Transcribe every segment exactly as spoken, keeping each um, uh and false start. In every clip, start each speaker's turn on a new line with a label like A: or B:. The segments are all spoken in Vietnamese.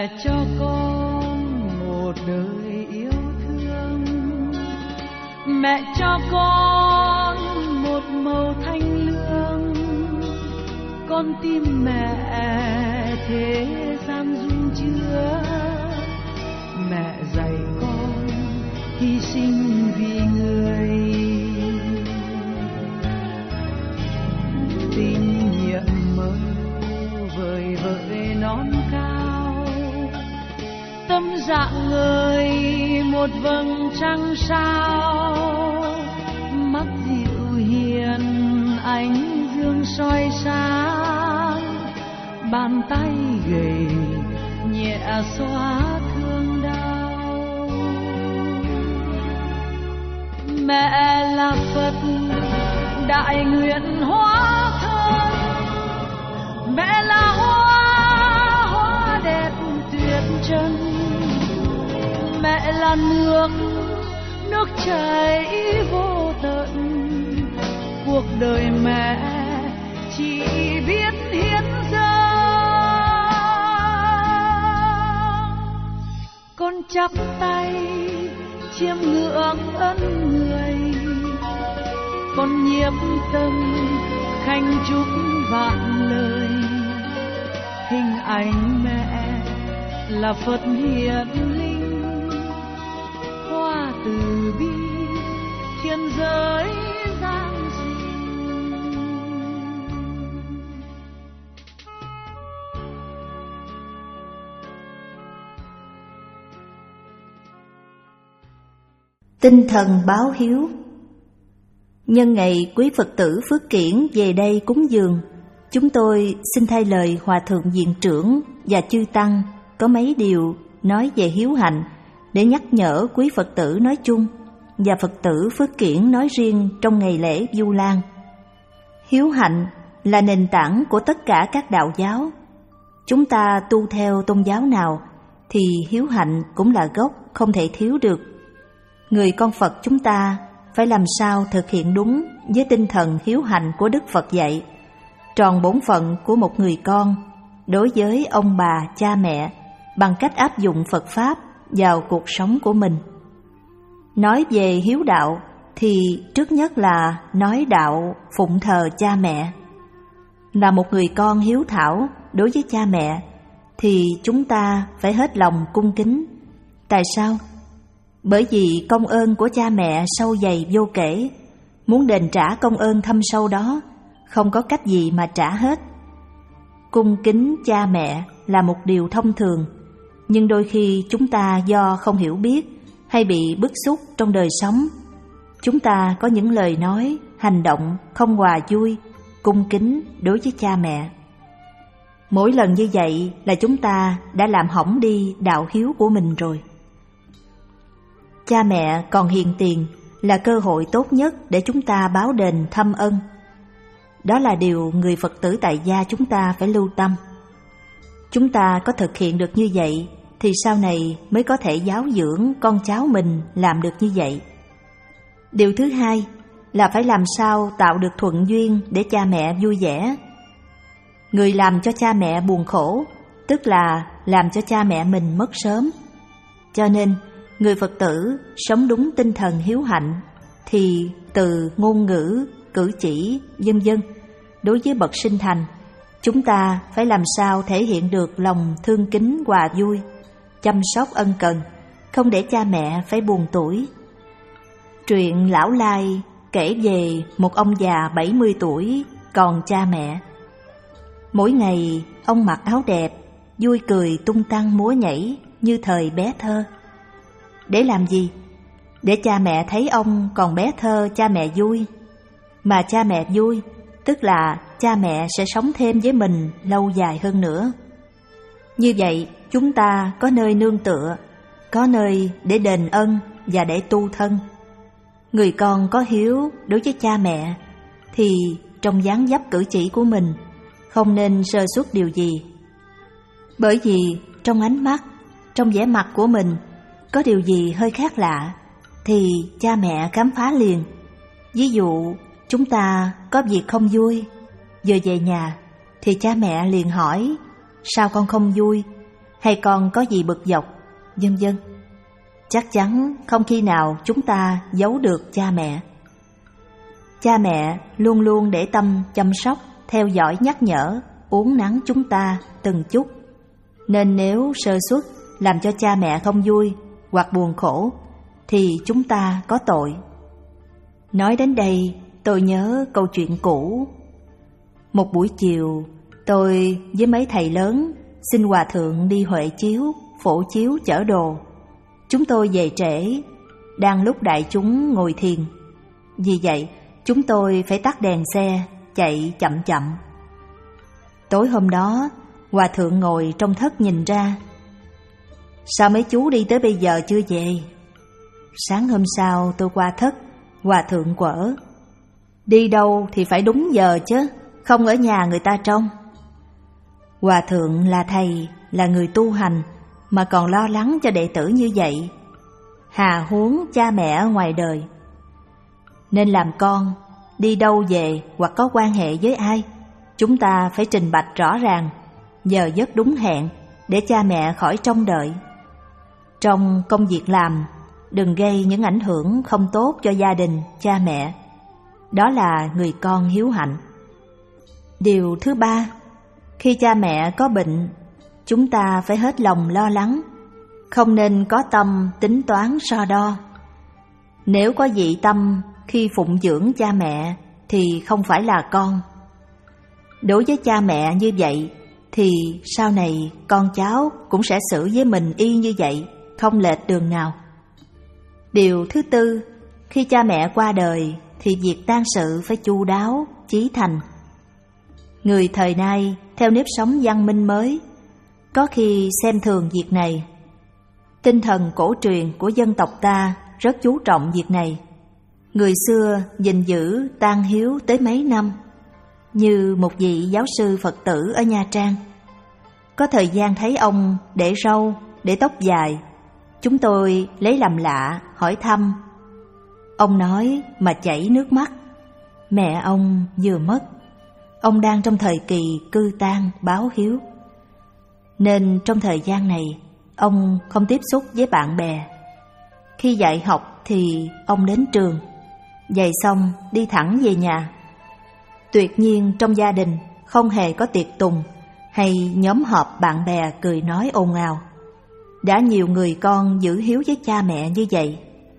A: Mẹ cho con một đời yêu thương, mẹ cho con một màu thanh lương. Con tim mẹ thế gian dung chứa, mẹ dạy con hy sinh vì người. Tình nhiệm mơ vời vợi non cao, tâm dạng người một vầng trăng sao. Mắt dịu hiền ánh dương soi sáng, bàn tay gầy nhẹ xóa thương đau. Mẹ là Phật đại nguyện hóa thân, mẹ là hoa hoa đẹp tuyệt trần. Mẹ là nước nước chảy vô tận, cuộc đời mẹ chỉ biết hiến dâng. Con chắp tay chiêm ngưỡng ân người, con nhiếp tâm khanh chúc vạn lời. Hình ảnh mẹ là Phật hiển linh, hoa từ bi thiên giới giang sinh.
B: Tinh thần báo hiếu. Nhân ngày quý Phật tử Phước Kiển về đây cúng dường, chúng tôi xin thay lời Hòa Thượng Viện Trưởng và Chư Tăng có mấy điều nói về hiếu hạnh để nhắc nhở quý Phật tử nói chung và Phật tử Phước Kiển nói riêng trong ngày lễ Vu Lan. Hiếu hạnh là nền tảng của tất cả các đạo giáo. Chúng ta tu theo tôn giáo nào thì hiếu hạnh cũng là gốc không thể thiếu được. Người con Phật chúng ta phải làm sao thực hiện đúng với tinh thần hiếu hạnh của Đức Phật dạy, tròn bổn phận của một người con đối với ông bà, cha mẹ bằng cách áp dụng Phật Pháp vào cuộc sống của mình. Nói về hiếu đạo thì trước nhất là nói đạo phụng thờ cha mẹ. Là một người con hiếu thảo đối với cha mẹ thì chúng ta phải hết lòng cung kính. Tại sao? Bởi vì công ơn của cha mẹ sâu dày vô kể, muốn đền trả công ơn thâm sâu đó không có cách gì mà trả hết. Cung kính cha mẹ là một điều thông thường, nhưng đôi khi chúng ta do không hiểu biết hay bị bức xúc trong đời sống, chúng ta có những lời nói, hành động không hòa vui, cung kính đối với cha mẹ. Mỗi lần như vậy là chúng ta đã làm hỏng đi đạo hiếu của mình rồi. Cha mẹ còn hiền tiền là cơ hội tốt nhất để chúng ta báo đền thâm ân. Đó là điều người Phật tử tại gia chúng ta phải lưu tâm. Chúng ta có thực hiện được như vậy thì sau này mới có thể giáo dưỡng con cháu mình làm được như vậy. Điều thứ hai là phải làm sao tạo được thuận duyên để cha mẹ vui vẻ. Người làm cho cha mẹ buồn khổ, tức là làm cho cha mẹ mình mất sớm. Cho nên, người Phật tử sống đúng tinh thần hiếu hạnh thì từ ngôn ngữ, cử chỉ, vân vân đối với bậc sinh thành, chúng ta phải làm sao thể hiện được lòng thương kính hòa vui, chăm sóc ân cần, không để cha mẹ phải buồn tuổi. Truyện Lão Lai kể về một ông già bảy mươi tuổi còn cha mẹ. Mỗi ngày ông mặc áo đẹp, vui cười tung tăng múa nhảy như thời bé thơ. Để làm gì? Để cha mẹ thấy ông còn bé thơ cha mẹ vui. Mà cha mẹ vui, tức là cha mẹ sẽ sống thêm với mình lâu dài hơn nữa. Như vậy chúng ta có nơi nương tựa, có nơi để đền ân và để tu thân. Người con có hiếu đối với cha mẹ thì trong dáng dấp cử chỉ của mình không nên sơ suất điều gì. Bởi vì trong ánh mắt, trong vẻ mặt của mình có điều gì hơi khác lạ thì cha mẹ khám phá liền. Ví dụ chúng ta có việc không vui, vừa về nhà thì cha mẹ liền hỏi sao con không vui, hay con có gì bực dọc, vân vân. Chắc chắn không khi nào chúng ta giấu được cha mẹ. Cha mẹ luôn luôn để tâm chăm sóc, theo dõi, nhắc nhở, uốn nắn chúng ta từng chút. Nên nếu sơ suất làm cho cha mẹ không vui hoặc buồn khổ thì chúng ta có tội. Nói đến đây, tôi nhớ câu chuyện cũ. Một buổi chiều, tôi với mấy thầy lớn xin hòa thượng đi huệ chiếu, phổ chiếu chở đồ. Chúng tôi về trễ, đang lúc đại chúng ngồi thiền. Vì vậy, chúng tôi phải tắt đèn xe, chạy chậm chậm. Tối hôm đó, hòa thượng ngồi trong thất nhìn ra. Sao mấy chú đi tới bây giờ chưa về? Sáng hôm sau tôi qua thất, hòa thượng quở. Đi đâu thì phải đúng giờ chứ, không ở nhà người ta trông. Hòa thượng là thầy, là người tu hành, mà còn lo lắng cho đệ tử như vậy, hà huống cha mẹ ở ngoài đời. Nên làm con, đi đâu về hoặc có quan hệ với ai, chúng ta phải trình bạch rõ ràng, giờ giấc đúng hẹn, để cha mẹ khỏi trông đợi. Trong công việc làm, đừng gây những ảnh hưởng không tốt cho gia đình, cha mẹ. Đó là người con hiếu hạnh. Điều thứ ba, khi cha mẹ có bệnh, chúng ta phải hết lòng lo lắng, không nên có tâm tính toán so đo. Nếu có dị tâm khi phụng dưỡng cha mẹ thì không phải là con. Đối với cha mẹ như vậy thì sau này con cháu cũng sẽ xử với mình y như vậy, không lệch đường nào. Điều thứ tư, khi cha mẹ qua đời thì việc tang sự phải chu đáo, chí thành. Người thời nay theo nếp sống văn minh mới, có khi xem thường việc này. Tinh thần cổ truyền của dân tộc ta rất chú trọng việc này. Người xưa gìn giữ tang hiếu tới mấy năm. Như một vị giáo sư Phật tử ở Nha Trang, có thời gian thấy ông để râu, để tóc dài. Chúng tôi lấy làm lạ, hỏi thăm. Ông nói mà chảy nước mắt. Mẹ ông vừa mất. Ông đang trong thời kỳ cư tang báo hiếu. Nên trong thời gian này, ông không tiếp xúc với bạn bè. Khi dạy học thì ông đến trường, dạy xong đi thẳng về nhà. Tuyệt nhiên trong gia đình không hề có tiệc tùng hay nhóm họp bạn bè cười nói ồn ào. Đã nhiều người con giữ hiếu với cha mẹ như vậy.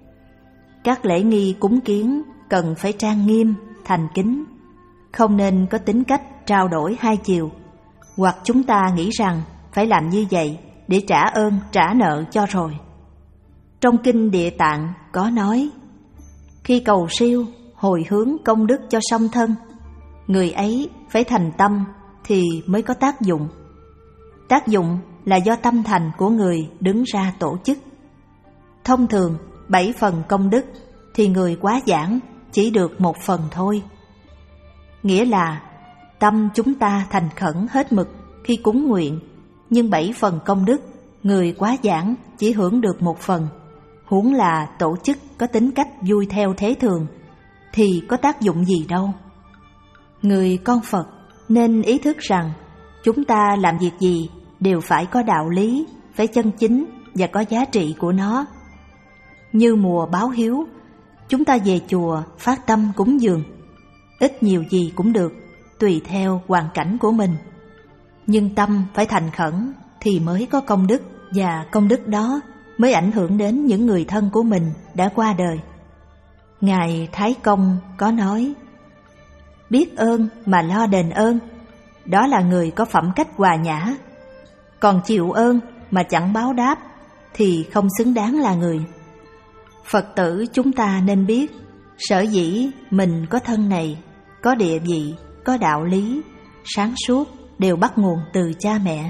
B: Các lễ nghi cúng kiến cần phải trang nghiêm, thành kính, không nên có tính cách trao đổi hai chiều, hoặc chúng ta nghĩ rằng phải làm như vậy để trả ơn trả nợ cho rồi. Trong kinh Địa Tạng có nói, khi cầu siêu hồi hướng công đức cho song thân, người ấy phải thành tâm thì mới có tác dụng. Tác dụng là do tâm thành của người đứng ra tổ chức. Thông thường bảy phần công đức thì người quá giảng chỉ được một phần thôi. Nghĩa là tâm chúng ta thành khẩn hết mực khi cúng nguyện, nhưng bảy phần công đức người quá giảng chỉ hưởng được một phần. Huống là tổ chức có tính cách vui theo thế thường thì có tác dụng gì đâu. Người con Phật nên ý thức rằng chúng ta làm việc gì đều phải có đạo lý, phải chân chính và có giá trị của nó. Như mùa báo hiếu, chúng ta về chùa phát tâm cúng dường, ít nhiều gì cũng được, tùy theo hoàn cảnh của mình. Nhưng tâm phải thành khẩn thì mới có công đức, và công đức đó mới ảnh hưởng đến những người thân của mình đã qua đời. Ngài Thái Công có nói, biết ơn mà lo đền ơn, đó là người có phẩm cách hòa nhã. Còn chịu ơn mà chẳng báo đáp thì không xứng đáng là người. Phật tử chúng ta nên biết, sở dĩ mình có thân này, có địa vị, có đạo lý, sáng suốt đều bắt nguồn từ cha mẹ.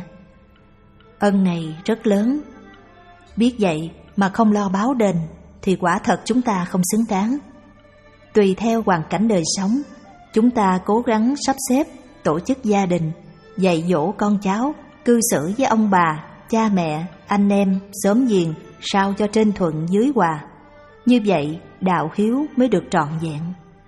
B: Ân này rất lớn. Biết vậy mà không lo báo đền thì quả thật chúng ta không xứng đáng. Tùy theo hoàn cảnh đời sống, chúng ta cố gắng sắp xếp, tổ chức gia đình, dạy dỗ con cháu, cư xử với ông bà, cha mẹ, anh em, xóm giềng sao cho trên thuận dưới hòa. Như vậy đạo hiếu mới được trọn vẹn.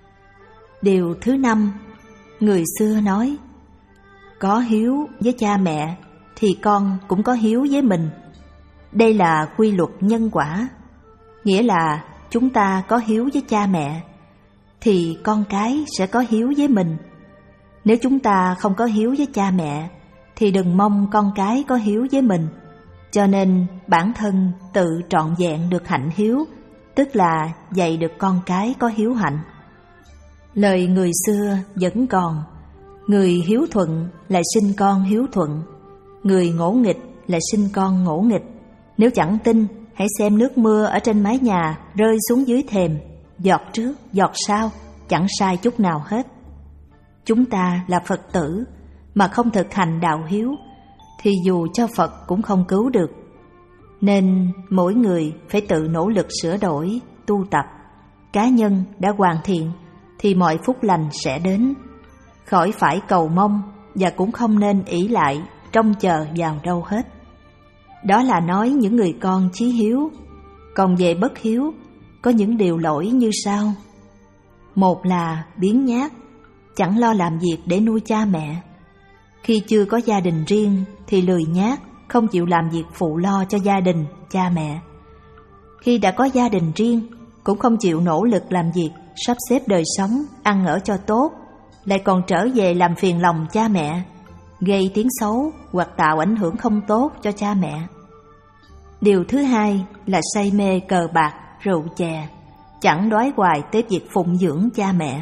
B: Điều thứ năm, người xưa nói, có hiếu với cha mẹ thì con cũng có hiếu với mình. Đây là quy luật nhân quả, nghĩa là chúng ta có hiếu với cha mẹ thì con cái sẽ có hiếu với mình. Nếu chúng ta không có hiếu với cha mẹ thì đừng mong con cái có hiếu với mình. Cho nên bản thân tự trọn vẹn được hạnh hiếu, tức là dạy được con cái có hiếu hạnh. Lời người xưa vẫn còn: người hiếu thuận lại sinh con hiếu thuận, người ngỗ nghịch lại sinh con ngỗ nghịch. Nếu chẳng tin, hãy xem nước mưa ở trên mái nhà rơi xuống dưới thềm, giọt trước giọt sau, chẳng sai chút nào hết. Chúng ta là Phật tử mà không thực hành đạo hiếu thì dù cho Phật cũng không cứu được. Nên mỗi người phải tự nỗ lực sửa đổi, tu tập. Cá nhân đã hoàn thiện thì mọi phúc lành sẽ đến. Khỏi phải cầu mong và cũng không nên ỷ lại trông chờ vào đâu hết. Đó là nói những người con chí hiếu. Còn về bất hiếu, có những điều lỗi như sau. Một là biếng nhác, chẳng lo làm việc để nuôi cha mẹ. Khi chưa có gia đình riêng thì lười nhác, không chịu làm việc phụ lo cho gia đình, cha mẹ. Khi đã có gia đình riêng, cũng không chịu nỗ lực làm việc, sắp xếp đời sống, ăn ở cho tốt, lại còn trở về làm phiền lòng cha mẹ, gây tiếng xấu hoặc tạo ảnh hưởng không tốt cho cha mẹ. Điều thứ hai là say mê cờ bạc, rượu chè, chẳng đói hoài tới việc phụng dưỡng cha mẹ.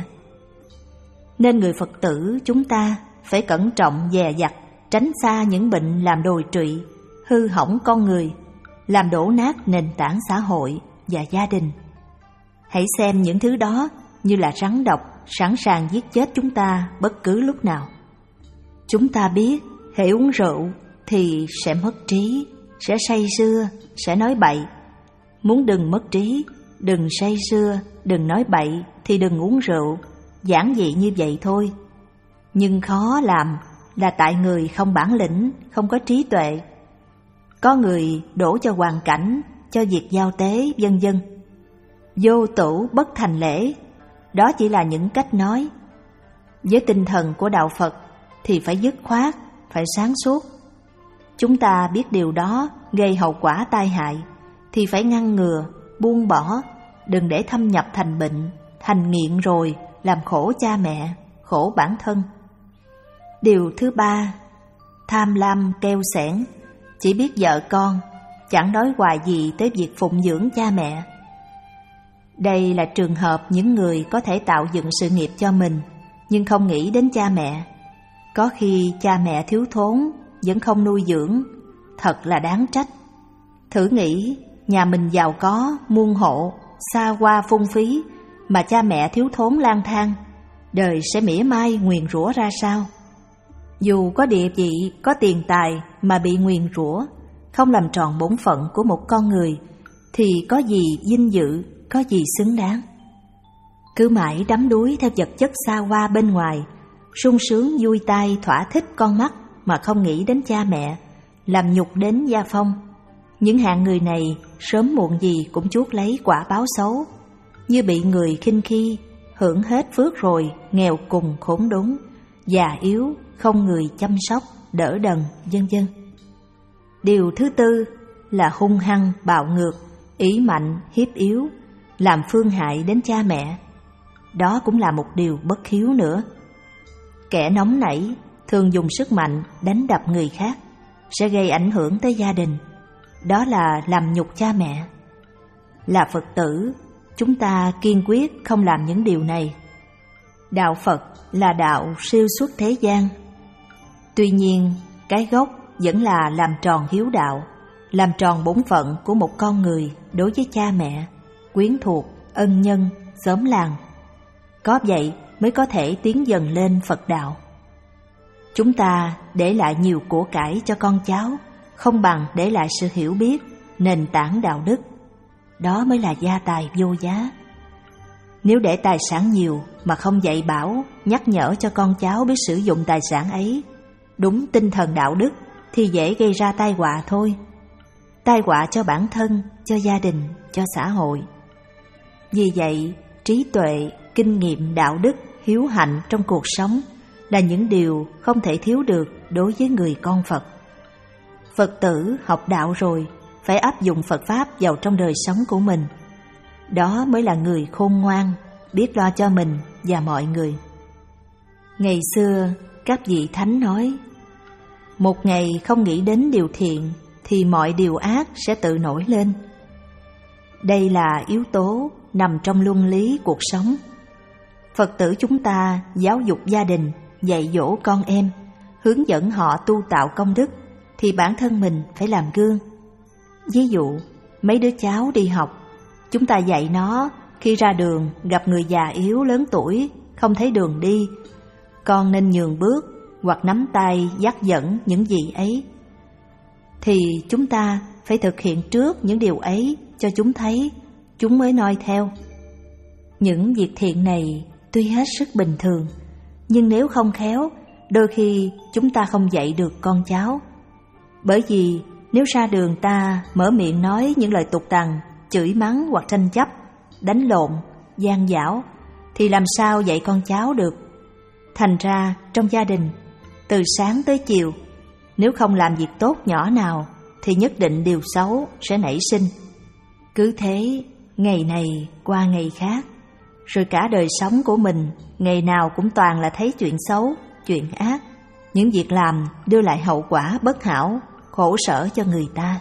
B: Nên người Phật tử chúng ta phải cẩn trọng dè dặt, tránh xa những bệnh làm đồi trụy, hư hỏng con người, làm đổ nát nền tảng xã hội và gia đình. Hãy xem những thứ đó như là rắn độc sẵn sàng giết chết chúng ta bất cứ lúc nào. Chúng ta biết hễ uống rượu thì sẽ mất trí, sẽ say sưa, sẽ nói bậy. Muốn đừng mất trí, đừng say sưa, đừng nói bậy thì đừng uống rượu, giản dị như vậy thôi. Nhưng khó làm là tại người không bản lĩnh, không có trí tuệ. Có người đổ cho hoàn cảnh, cho việc giao tế, vân vân. Vô tửu bất thành lễ, đó chỉ là những cách nói. Với tinh thần của đạo Phật thì phải dứt khoát, phải sáng suốt. Chúng ta biết điều đó gây hậu quả tai hại thì phải ngăn ngừa, buông bỏ, đừng để thâm nhập thành bệnh, thành nghiện rồi làm khổ cha mẹ, khổ bản thân. Điều thứ ba, tham lam keo xẻn, chỉ biết vợ con, chẳng nói hoài gì tới việc phụng dưỡng cha mẹ. Đây là trường hợp những người có thể tạo dựng sự nghiệp cho mình nhưng không nghĩ đến cha mẹ. Có khi cha mẹ thiếu thốn vẫn không nuôi dưỡng, thật là đáng trách. Thử nghĩ nhà mình giàu có, muôn hộ, xa hoa phung phí mà cha mẹ thiếu thốn lang thang, đời sẽ mỉa mai nguyền rủa ra sao? Dù có địa vị, có tiền tài mà bị nguyền rủa, không làm tròn bổn phận của một con người thì có gì vinh dự, có gì xứng đáng. Cứ mãi đắm đuối theo vật chất xa hoa bên ngoài, sung sướng vui tai thỏa thích con mắt mà không nghĩ đến cha mẹ, làm nhục đến gia phong. Những hạng người này sớm muộn gì cũng chuốc lấy quả báo xấu, như bị người khinh khi, hưởng hết phước rồi nghèo cùng khốn đốn, già yếu không người chăm sóc, đỡ đần, vân vân. Điều thứ tư là hung hăng, bạo ngược, ỷ mạnh, hiếp yếu, làm phương hại đến cha mẹ. Đó cũng là một điều bất hiếu nữa. Kẻ nóng nảy thường dùng sức mạnh đánh đập người khác, sẽ gây ảnh hưởng tới gia đình. Đó là làm nhục cha mẹ. Là Phật tử, chúng ta kiên quyết không làm những điều này. Đạo Phật là đạo siêu xuất thế gian. Tuy nhiên, cái gốc vẫn là làm tròn hiếu đạo, làm tròn bổn phận của một con người đối với cha mẹ, quyến thuộc, ân nhân, xóm làng. Có vậy mới có thể tiến dần lên Phật đạo. Chúng ta để lại nhiều của cải cho con cháu, không bằng để lại sự hiểu biết, nền tảng đạo đức. Đó mới là gia tài vô giá. Nếu để tài sản nhiều mà không dạy bảo, nhắc nhở cho con cháu biết sử dụng tài sản ấy đúng tinh thần đạo đức thì dễ gây ra tai họa thôi. Tai họa cho bản thân, cho gia đình, cho xã hội. Vì vậy, trí tuệ, kinh nghiệm đạo đức, hiếu hạnh trong cuộc sống là những điều không thể thiếu được đối với người con Phật. Phật tử học đạo rồi phải áp dụng Phật Pháp vào trong đời sống của mình. Đó mới là người khôn ngoan, biết lo cho mình và mọi người. Ngày xưa, các vị thánh nói, một ngày không nghĩ đến điều thiện thì mọi điều ác sẽ tự nổi lên. Đây là yếu tố nằm trong luân lý cuộc sống. Phật tử chúng ta giáo dục gia đình, dạy dỗ con em, hướng dẫn họ tu tạo công đức, thì bản thân mình phải làm gương. Ví dụ, mấy đứa cháu đi học, chúng ta dạy nó khi ra đường gặp người già yếu lớn tuổi, không thấy đường đi, con nên nhường bước hoặc nắm tay dắt dẫn những gì ấy. Thì chúng ta phải thực hiện trước những điều ấy cho chúng thấy, chúng mới noi theo. Những việc thiện này tuy hết sức bình thường, nhưng nếu không khéo, đôi khi chúng ta không dạy được con cháu. Bởi vì nếu ra đường ta mở miệng nói những lời tục tằn, chửi mắng hoặc tranh chấp, đánh lộn, gian dảo, thì làm sao dạy con cháu được? Thành ra trong gia đình, từ sáng tới chiều, nếu không làm việc tốt nhỏ nào thì nhất định điều xấu sẽ nảy sinh. Cứ thế, ngày này qua ngày khác, rồi cả đời sống của mình ngày nào cũng toàn là thấy chuyện xấu, chuyện ác, những việc làm đưa lại hậu quả bất hảo, khổ sở cho người ta.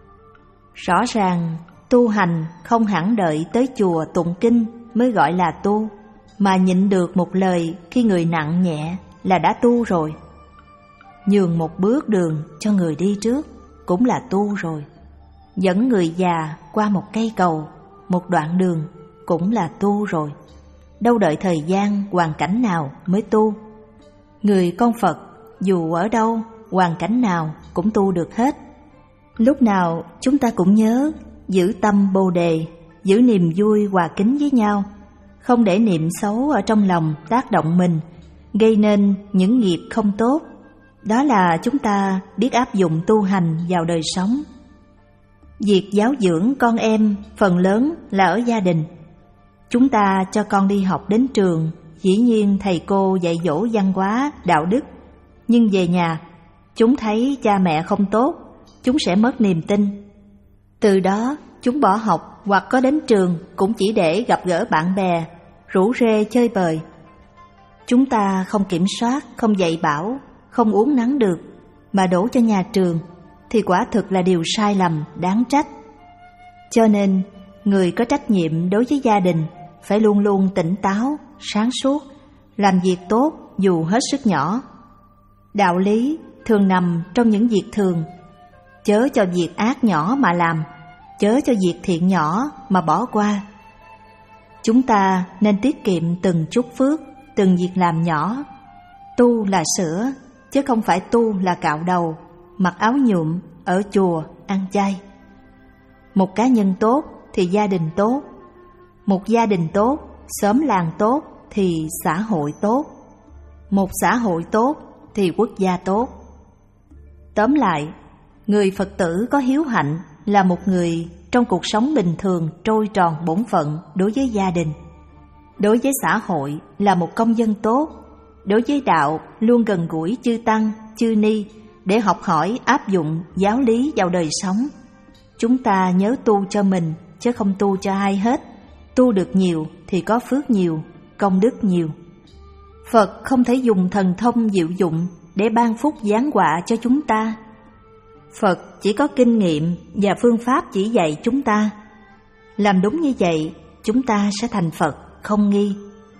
B: Rõ ràng tu hành không hẳn đợi tới chùa tụng kinh mới gọi là tu, mà nhịn được một lời khi người nặng nhẹ là đã tu rồi. Nhường một bước đường cho người đi trước cũng là tu rồi. Dẫn người già qua một cây cầu, một đoạn đường cũng là tu rồi. Đâu đợi thời gian, hoàn cảnh nào mới tu. Người con Phật dù ở đâu, hoàn cảnh nào cũng tu được hết. Lúc nào chúng ta cũng nhớ giữ tâm Bồ Đề, giữ niềm vui hòa kính với nhau, không để niệm xấu ở trong lòng tác động mình, gây nên những nghiệp không tốt. Đó là chúng ta biết áp dụng tu hành vào đời sống. Việc giáo dưỡng con em phần lớn là ở gia đình. Chúng ta cho con đi học đến trường, dĩ nhiên thầy cô dạy dỗ văn hóa, đạo đức, nhưng về nhà, chúng thấy cha mẹ không tốt, chúng sẽ mất niềm tin. Từ đó, chúng bỏ học hoặc có đến trường cũng chỉ để gặp gỡ bạn bè, rủ rê chơi bời. Chúng ta không kiểm soát, không dạy bảo, không uốn nắn được, mà đổ cho nhà trường, thì quả thực là điều sai lầm, đáng trách. Cho nên, người có trách nhiệm đối với gia đình phải luôn luôn tỉnh táo, sáng suốt, làm việc tốt dù hết sức nhỏ. Đạo lý thường nằm trong những việc thường. Chớ cho việc ác nhỏ mà làm, chớ cho việc thiện nhỏ mà bỏ qua. Chúng ta nên tiết kiệm từng chút phước, từng việc làm nhỏ. Tu là sửa, chứ không phải tu là cạo đầu, mặc áo nhuộm, ở chùa, ăn chay. Một cá nhân tốt thì gia đình tốt. Một gia đình tốt, xóm làng tốt thì xã hội tốt. Một xã hội tốt thì quốc gia tốt. Tóm lại, người Phật tử có hiếu hạnh là một người trong cuộc sống bình thường trôi tròn bổn phận đối với gia đình. Đối với xã hội là một công dân tốt. Đối với đạo luôn gần gũi chư Tăng, chư Ni để học hỏi áp dụng giáo lý vào đời sống. Chúng ta nhớ tu cho mình chứ không tu cho ai hết. Tu được nhiều thì có phước nhiều, công đức nhiều. Phật không thể dùng thần thông diệu dụng để ban phúc giáng họa cho chúng ta. Phật chỉ có kinh nghiệm và phương pháp chỉ dạy chúng ta. Làm đúng như vậy, chúng ta sẽ thành Phật không nghi.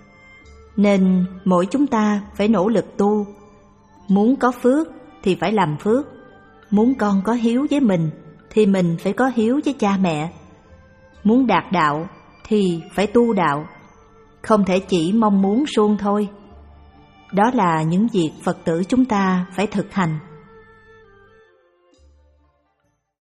B: Nên mỗi chúng ta phải nỗ lực tu. Muốn có phước thì phải làm phước. Muốn con có hiếu với mình thì mình phải có hiếu với cha mẹ. Muốn đạt đạo thì phải tu đạo, không thể chỉ mong muốn suông thôi. Đó là những việc Phật tử chúng ta phải thực hành.